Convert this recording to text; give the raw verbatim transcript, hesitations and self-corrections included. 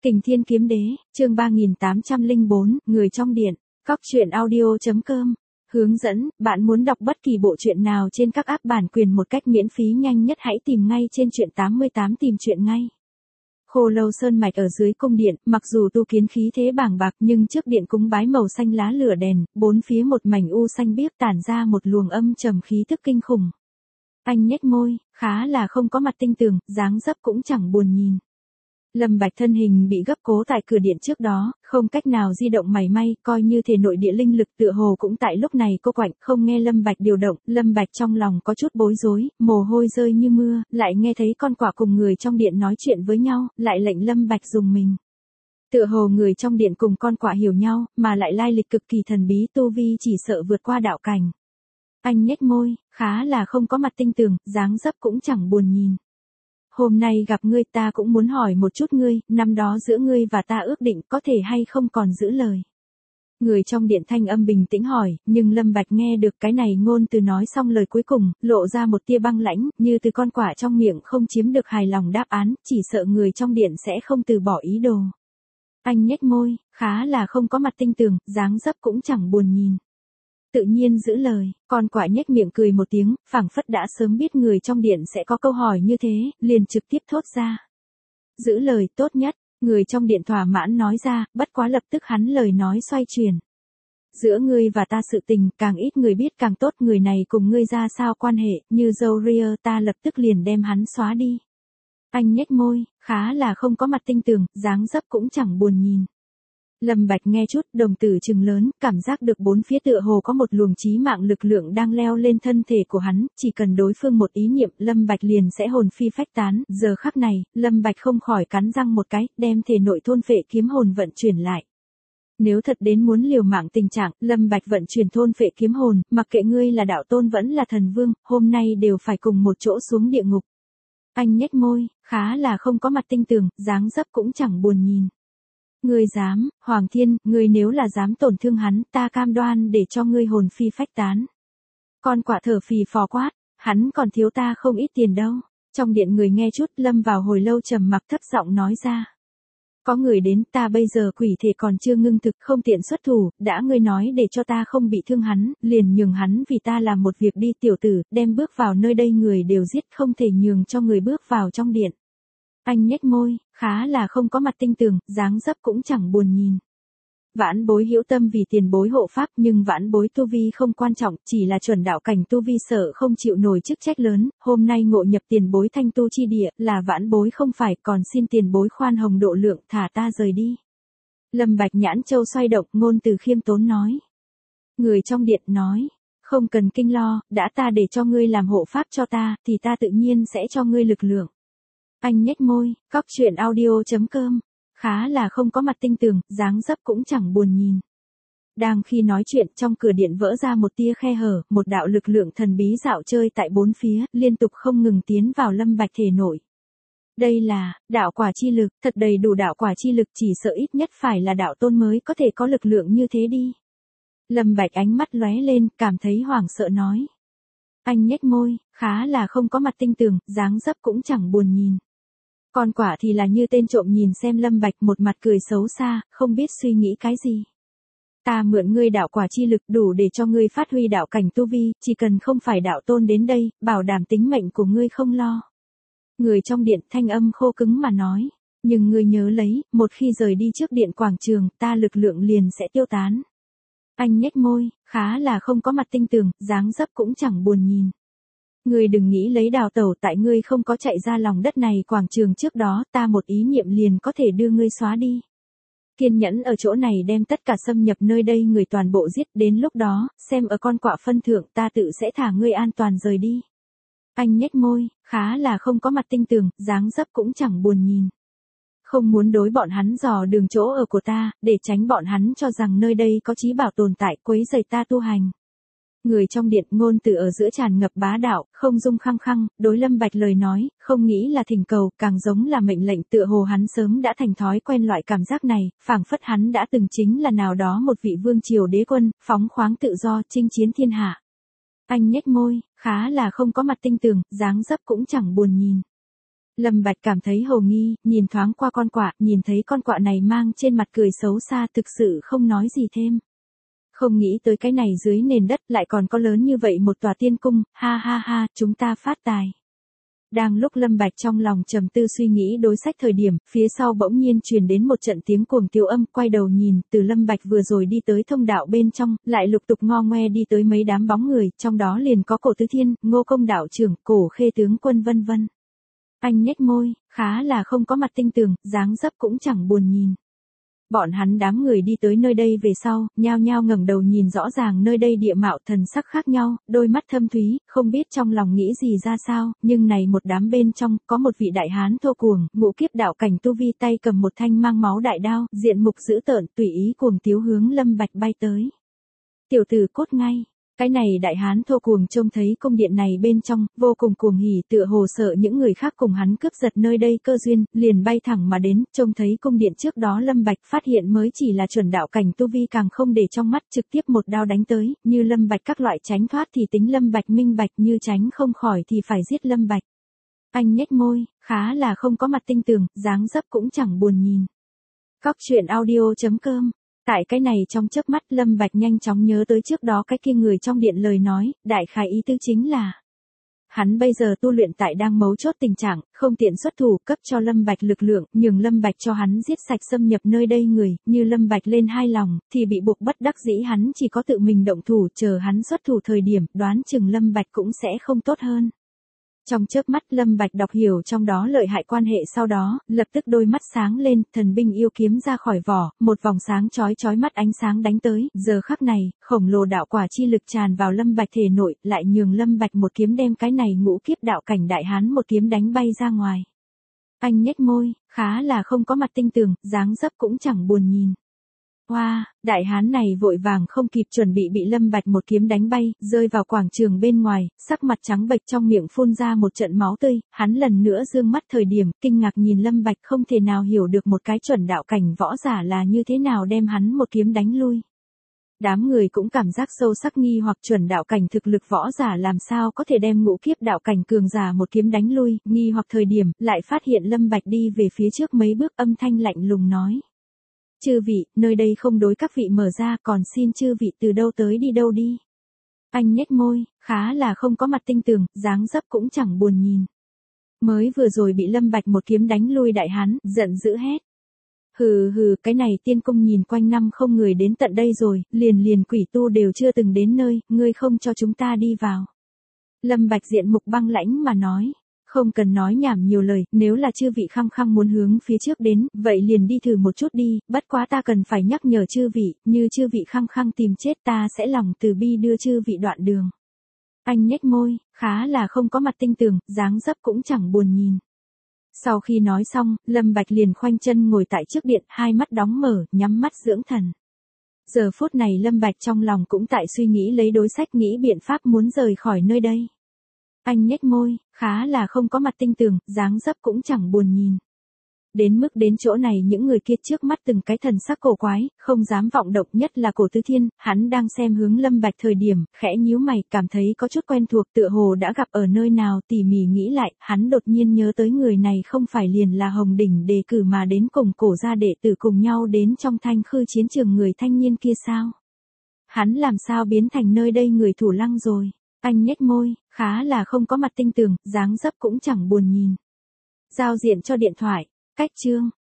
Kình Thiên Kiếm Đế, chương ba nghìn tám trăm lẻ bốn, Người trong điện, cóc truyện audio chấm com. Hướng dẫn, bạn muốn đọc bất kỳ bộ truyện nào trên các app bản quyền một cách miễn phí nhanh nhất hãy tìm ngay trên truyện tám mươi tám tìm truyện ngay. Khô Lâu sơn mạch ở dưới cung điện, mặc dù tu kiến khí thế bàng bạc nhưng trước điện cúng bái màu xanh lá lửa đèn, bốn phía một mảnh u xanh biếc tản ra một luồng âm trầm khí tức kinh khủng. Anh nhếch môi, khá là không có mặt tinh tường, dáng dấp cũng chẳng buồn nhìn. Lâm Bạch thân hình bị gấp cố tại cửa điện trước đó, không cách nào di động mảy may, coi như thể nội địa linh lực tựa hồ cũng tại lúc này cô quạnh, không nghe Lâm Bạch điều động, Lâm Bạch trong lòng có chút bối rối, mồ hôi rơi như mưa, lại nghe thấy con quạ cùng người trong điện nói chuyện với nhau, lại lệnh Lâm Bạch dùng mình. Tựa hồ người trong điện cùng con quạ hiểu nhau, mà lại lai lịch cực kỳ thần bí, tu vi chỉ sợ vượt qua đạo cảnh. Anh nhếch môi, khá là không có mặt tinh tường, dáng dấp cũng chẳng buồn nhìn. Hôm nay gặp ngươi ta cũng muốn hỏi một chút ngươi, năm đó giữa ngươi và ta ước định có thể hay không còn giữ lời. Người trong điện thanh âm bình tĩnh hỏi, nhưng Lâm Bạch nghe được cái này ngôn từ nói xong lời cuối cùng, lộ ra một tia băng lãnh, như từ con quạ trong miệng không chiếm được hài lòng đáp án, chỉ sợ người trong điện sẽ không từ bỏ ý đồ. Anh nhếch môi, khá là không có mặt tinh tường, dáng dấp cũng chẳng buồn nhìn. Tự nhiên giữ lời, con quạ nhếch miệng cười một tiếng, phảng phất đã sớm biết người trong điện sẽ có câu hỏi như thế, liền trực tiếp thốt ra. Giữ lời tốt nhất, người trong điện thỏa mãn nói ra, bất quá lập tức hắn lời nói xoay chuyển. Giữa ngươi và ta sự tình, càng ít người biết càng tốt, người này cùng ngươi ra sao quan hệ, như dâu ria ta lập tức liền đem hắn xóa đi. Anh nhếch môi, khá là không có mặt tinh tường, dáng dấp cũng chẳng buồn nhìn. Lâm Bạch nghe chút, đồng tử trừng lớn, cảm giác được bốn phía tựa hồ có một luồng chí mạng lực lượng đang leo lên thân thể của hắn, chỉ cần đối phương một ý niệm, Lâm Bạch liền sẽ hồn phi phách tán, giờ khắc này, Lâm Bạch không khỏi cắn răng một cái, đem thể nội thôn phệ kiếm hồn vận chuyển lại. Nếu thật đến muốn liều mạng tình trạng, Lâm Bạch vận chuyển thôn phệ kiếm hồn, mặc kệ ngươi là đạo tôn vẫn là thần vương, hôm nay đều phải cùng một chỗ xuống địa ngục. Anh nhếch môi, khá là không có mặt tinh tường, dáng dấp cũng chẳng buồn nhìn. Ngươi dám, Hoàng Thiên, ngươi nếu là dám tổn thương hắn, ta cam đoan để cho ngươi hồn phi phách tán. Con quạ thở phì phò quát, hắn còn thiếu ta không ít tiền đâu. Trong điện người nghe chút, lâm vào hồi lâu trầm mặc thấp giọng nói ra. Có người đến, ta bây giờ quỷ thể còn chưa ngưng thực, không tiện xuất thủ, đã ngươi nói để cho ta không bị thương hắn, liền nhường hắn vì ta làm một việc đi, tiểu tử, đem bước vào nơi đây người đều giết, không thể nhường cho người bước vào trong điện. Anh nhếch môi, khá là không có mặt tinh tường, dáng dấp cũng chẳng buồn nhìn. Vãn bối hữu tâm vì tiền bối hộ pháp, nhưng vãn bối tu vi không quan trọng, chỉ là chuẩn đạo cảnh tu vi sợ không chịu nổi chức trách lớn, hôm nay ngộ nhập tiền bối thanh tu chi địa, là vãn bối không phải, còn xin tiền bối khoan hồng độ lượng, thả ta rời đi. Lâm Bạch nhãn châu xoay động, ngôn từ khiêm tốn nói. Người trong điện nói, không cần kinh lo, đã ta để cho ngươi làm hộ pháp cho ta, thì ta tự nhiên sẽ cho ngươi lực lượng. Anh nhếch môi, cóc truyện audio chấm com, khá là không có mặt tinh tường, dáng dấp cũng chẳng buồn nhìn. Đang khi nói chuyện, trong cửa điện vỡ ra một tia khe hở, một đạo lực lượng thần bí dạo chơi tại bốn phía, liên tục không ngừng tiến vào Lâm Bạch thể nội. Đây là, đạo quả chi lực, thật đầy đủ đạo quả chi lực, chỉ sợ ít nhất phải là đạo tôn mới có thể có lực lượng như thế đi. Lâm Bạch ánh mắt lóe lên, cảm thấy hoảng sợ nói. Anh nhếch môi, khá là không có mặt tinh tường, dáng dấp cũng chẳng buồn nhìn. Con quạ thì là như tên trộm nhìn xem Lâm Bạch, một mặt cười xấu xa, không biết suy nghĩ cái gì. Ta mượn ngươi đạo quả chi lực đủ để cho ngươi phát huy đạo cảnh tu vi, chỉ cần không phải đạo tôn đến đây, bảo đảm tính mệnh của ngươi không lo. Người trong điện thanh âm khô cứng mà nói, nhưng ngươi nhớ lấy, một khi rời đi trước điện quảng trường, ta lực lượng liền sẽ tiêu tán. Anh nhếch môi, khá là không có mặt tinh tường, dáng dấp cũng chẳng buồn nhìn. Ngươi đừng nghĩ lấy đào tẩu, tại ngươi không có chạy ra lòng đất này quảng trường trước đó, ta một ý niệm liền có thể đưa ngươi xóa đi. Kiên nhẫn ở chỗ này đem tất cả xâm nhập nơi đây người toàn bộ giết, đến lúc đó, xem ở con quạ phân thượng, ta tự sẽ thả ngươi an toàn rời đi. Anh nhếch môi, khá là không có mặt tinh tường, dáng dấp cũng chẳng buồn nhìn. Không muốn đối bọn hắn dò đường chỗ ở của ta, để tránh bọn hắn cho rằng nơi đây có chí bảo tồn tại, quấy rầy ta tu hành. Người trong điện ngôn từ ở giữa tràn ngập bá đạo, không dung khăng khăng, đối Lâm Bạch lời nói, không nghĩ là thỉnh cầu, càng giống là mệnh lệnh, tựa hồ hắn sớm đã thành thói quen loại cảm giác này, phảng phất hắn đã từng chính là nào đó một vị vương triều đế quân, phóng khoáng tự do, chinh chiến thiên hạ. Anh nhếch môi, khá là không có mặt tinh tường, dáng dấp cũng chẳng buồn nhìn. Lâm Bạch cảm thấy hồ nghi, nhìn thoáng qua con quạ, nhìn thấy con quạ này mang trên mặt cười xấu xa thực sự không nói gì thêm. Không nghĩ tới cái này dưới nền đất lại còn có lớn như vậy một tòa tiên cung, ha ha ha, chúng ta phát tài. Đang lúc Lâm Bạch trong lòng trầm tư suy nghĩ đối sách thời điểm, phía sau bỗng nhiên truyền đến một trận tiếng cuồng tiêu âm, quay đầu nhìn, từ Lâm Bạch vừa rồi đi tới thông đạo bên trong, lại lục tục ngo ngoe đi tới mấy đám bóng người, trong đó liền có Cổ Tứ Thiên, Ngô Công đạo trưởng, Cổ Khê tướng quân vân vân. Anh nhếch môi, khá là không có mặt tinh tường, dáng dấp cũng chẳng buồn nhìn. Bọn hắn đám người đi tới nơi đây về sau, nhao nhao ngẩng đầu nhìn rõ ràng nơi đây địa mạo thần sắc khác nhau, đôi mắt thâm thúy, không biết trong lòng nghĩ gì ra sao, nhưng này một đám bên trong, có một vị đại hán thô cuồng, ngũ kiếp đạo cảnh tu vi tay cầm một thanh mang máu đại đao, diện mục dữ tợn, tùy ý cuồng tiếu hướng Lâm Bạch bay tới. Tiểu tử cốt ngay. Cái này đại hán thô cuồng trông thấy cung điện này bên trong, vô cùng cuồng hỉ tựa hồ sợ những người khác cùng hắn cướp giật nơi đây cơ duyên, liền bay thẳng mà đến, trông thấy cung điện trước đó Lâm Bạch phát hiện mới chỉ là chuẩn đạo cảnh tu vi càng không để trong mắt trực tiếp một đao đánh tới, như Lâm Bạch các loại tránh thoát thì tính Lâm Bạch minh bạch như tránh không khỏi thì phải giết Lâm Bạch. Anh nhếch môi, khá là không có mặt tinh tường, dáng dấp cũng chẳng buồn nhìn. Cóc truyện audio chấm com. Tại cái này trong chớp mắt Lâm Bạch nhanh chóng nhớ tới trước đó cái kia người trong điện lời nói, đại khái ý tứ chính là hắn bây giờ tu luyện tại đang mấu chốt tình trạng, không tiện xuất thủ cấp cho Lâm Bạch lực lượng, nhường Lâm Bạch cho hắn giết sạch xâm nhập nơi đây người, như Lâm Bạch lên hai lòng, thì bị buộc bất đắc dĩ hắn chỉ có tự mình động thủ, chờ hắn xuất thủ thời điểm, đoán chừng Lâm Bạch cũng sẽ không tốt hơn. Trong chớp mắt Lâm Bạch đọc hiểu trong đó lợi hại quan hệ sau đó, lập tức đôi mắt sáng lên, thần binh yêu kiếm ra khỏi vỏ, một vòng sáng chói chói mắt ánh sáng đánh tới, giờ khắc này, khổng lồ đạo quả chi lực tràn vào Lâm Bạch thể nội, lại nhường Lâm Bạch một kiếm đem cái này ngũ kiếp đạo cảnh đại hán một kiếm đánh bay ra ngoài. Anh nhếch môi, khá là không có mặt tinh tường, dáng dấp cũng chẳng buồn nhìn. Hoa, wow, đại hán này vội vàng không kịp chuẩn bị bị Lâm Bạch một kiếm đánh bay, rơi vào quảng trường bên ngoài, sắc mặt trắng bệch trong miệng phun ra một trận máu tươi, hắn lần nữa dương mắt thời điểm, kinh ngạc nhìn Lâm Bạch không thể nào hiểu được một cái chuẩn đạo cảnh võ giả là như thế nào đem hắn một kiếm đánh lui. Đám người cũng cảm giác sâu sắc nghi hoặc chuẩn đạo cảnh thực lực võ giả làm sao có thể đem ngũ kiếp đạo cảnh cường giả một kiếm đánh lui, nghi hoặc thời điểm, lại phát hiện Lâm Bạch đi về phía trước mấy bước âm thanh lạnh lùng nói. Chư vị, nơi đây không đối các vị mở ra, còn xin chư vị từ đâu tới đi đâu đi. Anh nhếch môi, khá là không có mặt tinh tường, dáng dấp cũng chẳng buồn nhìn. Mới vừa rồi bị Lâm Bạch một kiếm đánh lui đại hán, giận dữ hét. Hừ hừ, cái này tiên cung nhìn quanh năm không người đến tận đây rồi, liền liền quỷ tu đều chưa từng đến nơi, ngươi không cho chúng ta đi vào. Lâm Bạch diện mục băng lãnh mà nói. Không cần nói nhảm nhiều lời, nếu là chư vị khăng khăng muốn hướng phía trước đến, vậy liền đi thử một chút đi, bất quá ta cần phải nhắc nhở chư vị, như chư vị khăng khăng tìm chết ta sẽ lòng từ bi đưa chư vị đoạn đường. Anh nhếch môi, khá là không có mặt tinh tường, dáng dấp cũng chẳng buồn nhìn. Sau khi nói xong, Lâm Bạch liền khoanh chân ngồi tại trước điện, hai mắt đóng mở, nhắm mắt dưỡng thần. Giờ phút này Lâm Bạch trong lòng cũng tại suy nghĩ lấy đối sách nghĩ biện pháp muốn rời khỏi nơi đây. Anh nhếch môi, khá là không có mặt tinh tường, dáng dấp cũng chẳng buồn nhìn. Đến mức đến chỗ này những người kia trước mắt từng cái thần sắc cổ quái, không dám vọng động, nhất là Cổ Tứ Thiên, hắn đang xem hướng Lâm Bạch thời điểm, khẽ nhíu mày, cảm thấy có chút quen thuộc, tựa hồ đã gặp ở nơi nào, tỉ mỉ nghĩ lại, hắn đột nhiên nhớ tới người này không phải liền là Hồng Đỉnh đề cử mà đến cùng Cổ gia đệ tử cùng nhau đến trong Thanh Khư chiến trường người thanh niên kia sao? Hắn làm sao biến thành nơi đây người thủ lăng rồi? Anh nhếch môi, khá là không có mặt tinh tường, dáng dấp cũng chẳng buồn nhìn. Giao diện cho điện thoại, cách chương.